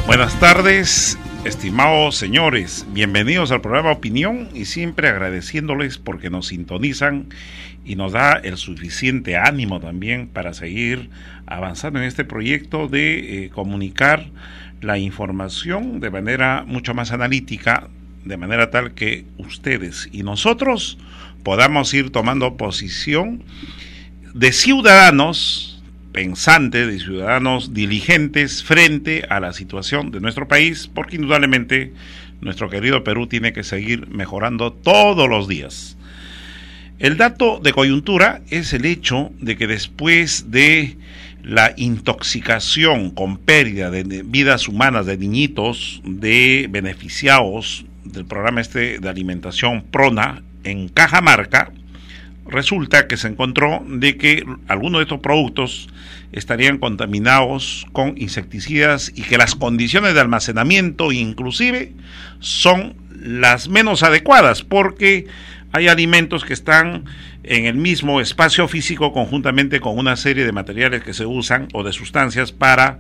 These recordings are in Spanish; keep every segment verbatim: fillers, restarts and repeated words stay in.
Buenas tardes, estimados señores, bienvenidos al programa Opinión y siempre agradeciéndoles porque nos sintonizan y nos da el suficiente ánimo también para seguir avanzando en este proyecto de eh, comunicar la información de manera mucho más analítica, de manera tal que ustedes y nosotros podamos ir tomando posición de ciudadanos pensantes, de ciudadanos diligentes frente a la situación de nuestro país, porque indudablemente nuestro querido Perú tiene que seguir mejorando todos los días. El dato de coyuntura es el hecho de que después de la intoxicación con pérdida de vidas humanas de niñitos, de beneficiados del programa este de alimentación PRONA en Cajamarca, resulta que se encontró de que algunos de estos productos estarían contaminados con insecticidas y que las condiciones de almacenamiento inclusive son las menos adecuadas, porque hay alimentos que están en el mismo espacio físico conjuntamente con una serie de materiales que se usan o de sustancias para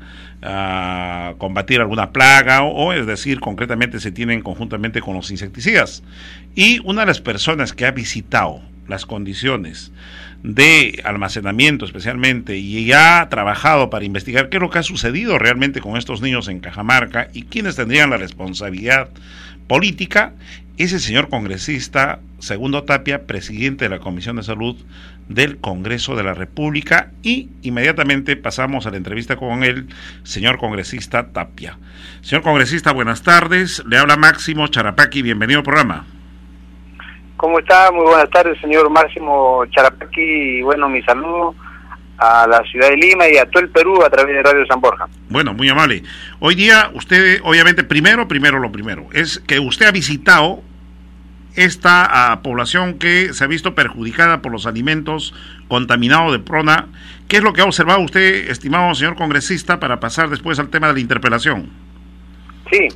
uh, combatir alguna plaga o, o es decir, concretamente se tienen conjuntamente con los insecticidas. Y una de las personas que ha visitado las condiciones de almacenamiento especialmente y ha trabajado para investigar qué es lo que ha sucedido realmente con estos niños en Cajamarca y quiénes tendrían la responsabilidad política, es el señor congresista Segundo Tapia, presidente de la Comisión de Salud del Congreso de la República, y inmediatamente pasamos a la entrevista con el señor congresista Tapia. Señor congresista, buenas tardes, le habla Máximo Charapaqui, bienvenido al programa. ¿Cómo está? Muy buenas tardes, señor Máximo Charapaqui, y bueno, mi saludo a la ciudad de Lima y a todo el Perú a través de Radio San Borja. Bueno, muy amable. Hoy día usted, obviamente, primero, primero lo primero, es que usted ha visitado esta uh, población que se ha visto perjudicada por los alimentos contaminados de PRONA. ¿Qué es lo que ha observado usted, estimado señor congresista, para pasar después al tema de la interpelación? Sí,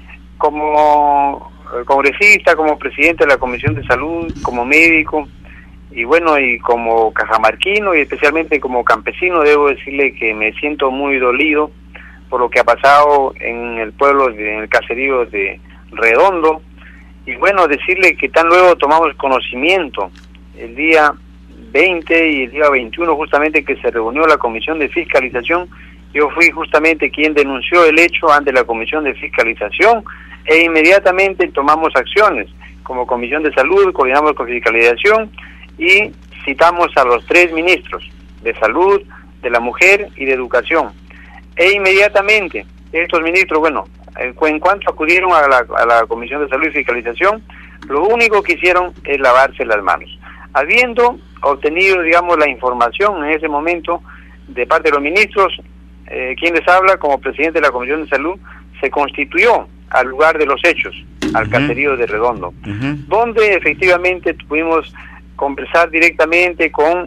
como congresista, como presidente de la Comisión de Salud, como médico, y bueno, y como cajamarquino y especialmente como campesino, debo decirle que me siento muy dolido por lo que ha pasado en el pueblo, en el caserío de Redondo, y bueno, decirle que tan luego tomamos conocimiento el día veinte y el día veintiuno justamente que se reunió la Comisión de Fiscalización. Yo fui justamente quien denunció el hecho ante la Comisión de Fiscalización e inmediatamente tomamos acciones. Como Comisión de Salud coordinamos con Fiscalización y citamos a los tres ministros de Salud, de la Mujer y de Educación. E inmediatamente estos ministros, bueno, en cuanto acudieron a la, a la Comisión de Salud y Fiscalización, lo único que hicieron es lavarse las manos. Habiendo obtenido, digamos, la información en ese momento de parte de los ministros, eh, quien les habla como presidente de la Comisión de Salud, se constituyó al lugar de los hechos, al uh-huh. caserío de Redondo, uh-huh. donde efectivamente pudimos conversar directamente con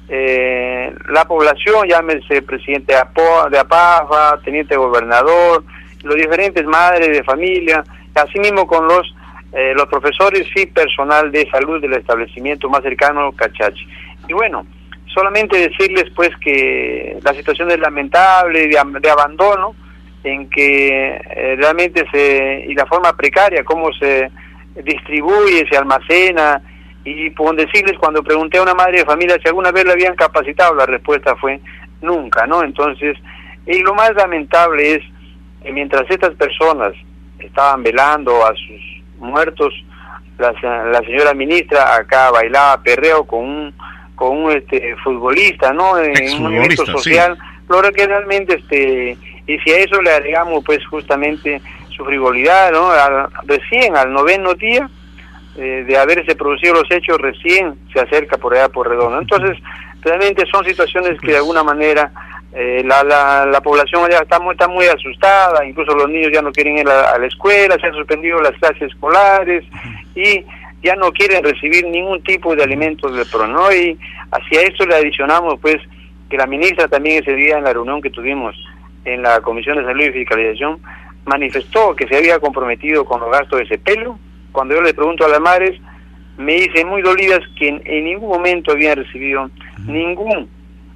eh, la población, llámese presidente de, Apo, de APAFA, teniente gobernador, los diferentes madres de familia, así mismo con los eh, los profesores y personal de salud del establecimiento más cercano, Cachachi. Y bueno, solamente decirles pues que la situación es lamentable, de, de abandono, en que eh, realmente se, y la forma precaria, cómo se distribuye, se almacena, y por decirles, cuando pregunté a una madre de familia si alguna vez la habían capacitado, la respuesta fue nunca, ¿no? Entonces, y lo más lamentable es que mientras estas personas estaban velando a sus muertos, la, la señora ministra acá bailaba perreo con un con un este futbolista, ¿no? En un evento social, sí. Lo que realmente este y si a eso le agregamos pues justamente su frivolidad, ¿no? Al, recién al noveno día eh, de haberse producido los hechos, recién se acerca por allá por Redondo. Entonces, realmente son situaciones que de alguna manera eh, la, la la población ya está muy, está muy asustada, incluso los niños ya no quieren ir a, a la escuela, se han suspendido las clases escolares y ya no quieren recibir ningún tipo de alimentos del PRONA, ¿no? Y hacia esto le adicionamos pues que la ministra también ese día en la reunión que tuvimos en la Comisión de Salud y Fiscalización manifestó que se había comprometido con los gastos de sepelio. Cuando yo le pregunto a las madres, me dicen muy dolidas que en, en ningún momento habían recibido ningún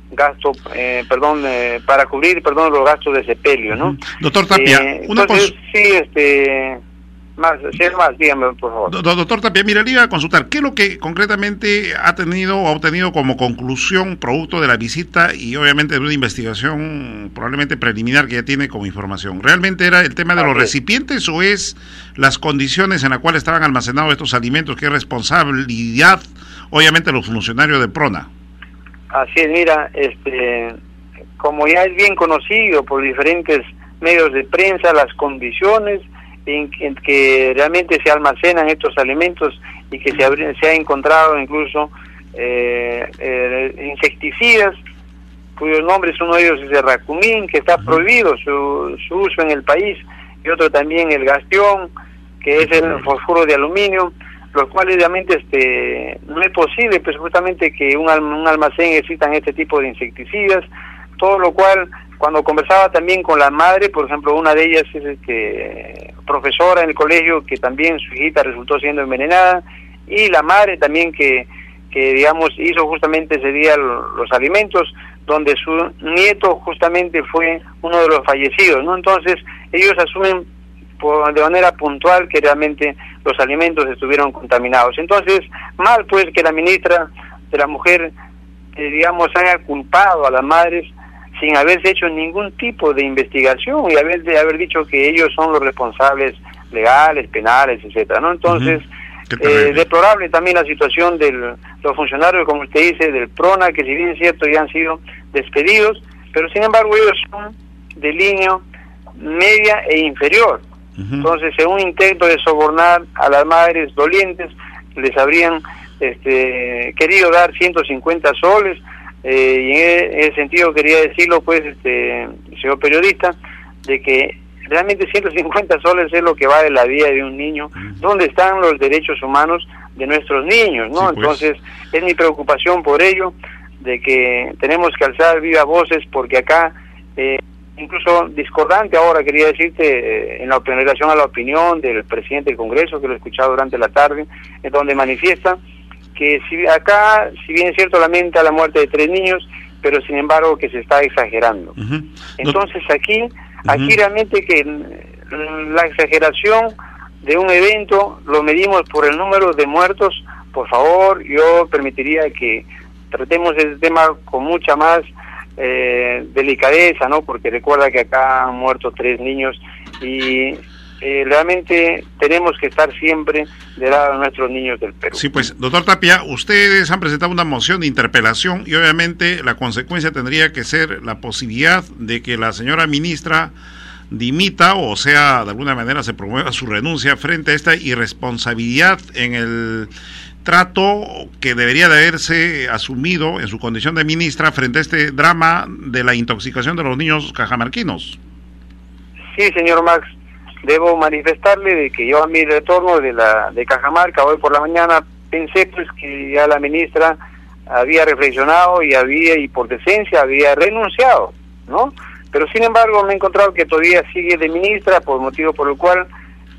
gasto, eh, perdón, eh, para cubrir, perdón, los gastos de sepelio, ¿no? Uh-huh. Doctor Tapia, eh, una entonces, cosa... sí, este... Más, si es más, dígame, por favor. Do, doctor Tapia, mira, le iba a consultar, ¿qué es lo que concretamente ha tenido o ha obtenido como conclusión producto de la visita y obviamente de una investigación probablemente preliminar que ya tiene como información? ¿Realmente era el tema de los recipientes o es las condiciones en las cuales estaban almacenados estos alimentos, que es responsabilidad, obviamente, de los funcionarios de PRONA? Así es, mira, este, como ya es bien conocido por diferentes medios de prensa, las condiciones en, en que realmente se almacenan estos alimentos y que se, se ha encontrado incluso eh, eh, insecticidas, cuyos nombres, uno de ellos es el racumín, que está prohibido su, su uso en el país, y otro también el gastión, que es el fosfuro de aluminio, los cuales realmente este no es posible, pues justamente que un, un almacén existan este tipo de insecticidas, todo lo cual, cuando conversaba también con la madre, por ejemplo, una de ellas es este, profesora en el colegio, que también su hijita resultó siendo envenenada, y la madre también que, que digamos, hizo justamente ese día los alimentos, donde su nieto justamente fue uno de los fallecidos, ¿no? Entonces, ellos asumen por, de manera puntual que realmente los alimentos estuvieron contaminados. Entonces, mal pues que la ministra de la Mujer, eh, digamos, haya culpado a las madres sin haberse hecho ningún tipo de investigación y haber, de haber dicho que ellos son los responsables legales, penales, etcétera, ¿no? Entonces, uh-huh. eh, deplorable también la situación de los funcionarios, como usted dice, del PRONA, que si bien es cierto ya han sido despedidos, pero sin embargo ellos son de línea media e inferior. Uh-huh. Entonces, en un intento de sobornar a las madres dolientes, les habrían este, querido dar ciento cincuenta soles, eh, y en ese sentido quería decirlo, pues, este señor periodista, de que realmente ciento cincuenta soles es lo que vale la vida de un niño. Uh-huh. ¿Dónde están los derechos humanos de nuestros niños, no? Sí, pues. Entonces, es mi preocupación por ello, de que tenemos que alzar viva voces, porque acá, eh, incluso discordante ahora, quería decirte, eh, en, la, en relación a la opinión del presidente del Congreso, que lo he escuchado durante la tarde, en donde manifiesta que si acá, si bien es cierto, lamenta la muerte de tres niños, pero sin embargo que se está exagerando. Uh-huh. Entonces aquí, uh-huh. aquí realmente que la exageración de un evento lo medimos por el número de muertos. Por favor, yo permitiría que tratemos este tema con mucha más eh, delicadeza, ¿no? Porque recuerda que acá han muerto tres niños y eh, realmente tenemos que estar siempre de lado de nuestros niños del Perú. Sí, pues, doctor Tapia, ustedes han presentado una moción de interpelación y obviamente la consecuencia tendría que ser la posibilidad de que la señora ministra dimita, o sea, de alguna manera se promueva su renuncia frente a esta irresponsabilidad en el trato que debería de haberse asumido en su condición de ministra frente a este drama de la intoxicación de los niños cajamarquinos. Sí, señor Max, debo manifestarle de que yo a mi retorno de la de Cajamarca hoy por la mañana pensé pues que ya la ministra había reflexionado y había y por decencia había renunciado, ¿no? Pero sin embargo me he encontrado que todavía sigue de ministra, por motivo por el cual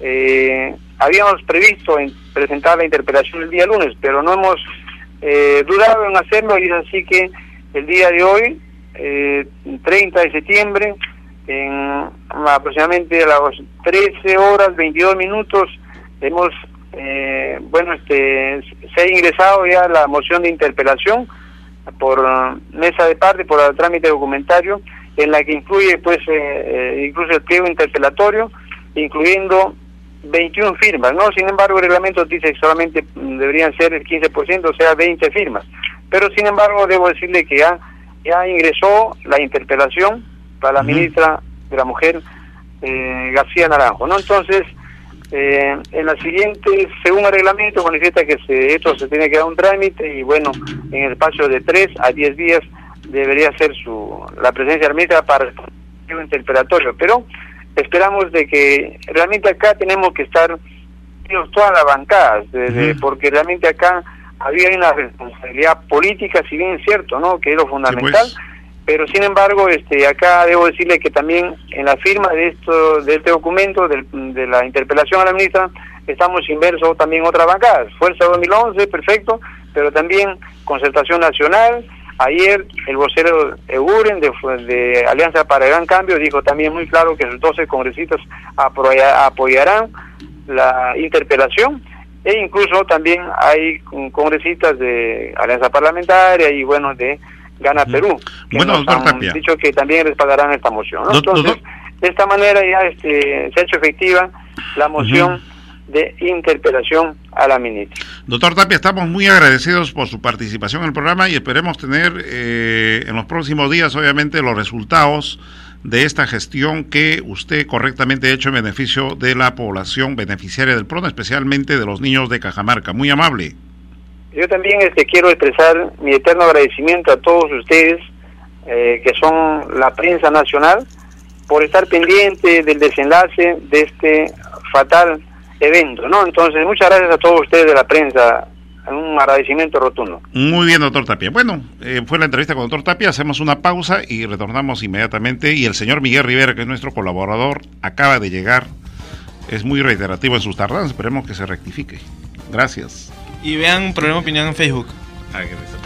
eh, habíamos previsto en presentar la interpelación el día lunes, pero no hemos eh, dudado en hacerlo, y es así que el día de hoy, eh, treinta de septiembre, en aproximadamente a las trece horas veintidós minutos, hemos, eh, bueno, este se ha ingresado ya la moción de interpelación por uh, mesa de parte, por el trámite documentario, en la que incluye pues eh, eh, incluso el pliego interpelatorio, incluyendo veintiuna firmas, ¿no? Sin embargo, el reglamento dice que solamente deberían ser el quince por ciento, o sea, veinte firmas. Pero sin embargo, debo decirle que ya, ya ingresó la interpelación para la uh-huh. ministra de la Mujer, eh, García Naranjo, ¿no? Entonces, eh, en la siguiente, según el reglamento, manifiesta que se, esto se tiene que dar un trámite, y bueno, en el espacio de tres a diez días debería ser su la presencia de la ministra para el interpelatorio, pero esperamos de que realmente acá tenemos que estar todas las bancadas, de, de, uh-huh. porque realmente acá había una responsabilidad política, si bien es cierto, ¿no?, que es lo fundamental, sí, pues. Pero sin embargo, este acá debo decirle que también en la firma de esto de este documento, de, de la interpelación a la ministra, estamos inmersos también otras bancadas, Fuerza dos mil once, perfecto, pero también Concertación Nacional, Ayer el vocero Eguren de, de Alianza para el Gran Cambio dijo también muy claro que sus doce congresistas apoya, apoyarán la interpelación, e incluso también hay congresistas de Alianza Parlamentaria y bueno de Gana Perú, que bueno, nos doctor han Tapia. dicho que también respaldarán esta moción, ¿no? Doctor, Entonces, de esta manera ya este, se ha hecho efectiva la moción uh-huh. de interpelación a la ministra. Doctor Tapia, estamos muy agradecidos por su participación en el programa y esperemos tener eh, en los próximos días, obviamente, los resultados de esta gestión que usted correctamente ha hecho en beneficio de la población beneficiaria del PRONA, especialmente de los niños de Cajamarca. Muy amable. Yo también este, quiero expresar mi eterno agradecimiento a todos ustedes, eh, que son la prensa nacional, por estar pendiente del desenlace de este fatal evento, ¿no? Entonces, muchas gracias a todos ustedes de la prensa, un agradecimiento rotundo. Muy bien, doctor Tapia. Bueno, eh, fue la entrevista con doctor Tapia, hacemos una pausa y retornamos inmediatamente, y el señor Miguel Rivera, que es nuestro colaborador, acaba de llegar, es muy reiterativo en sus tardanzas, esperemos que se rectifique. Gracias. Y vean Problema Opinión en Facebook. Ah, gracias.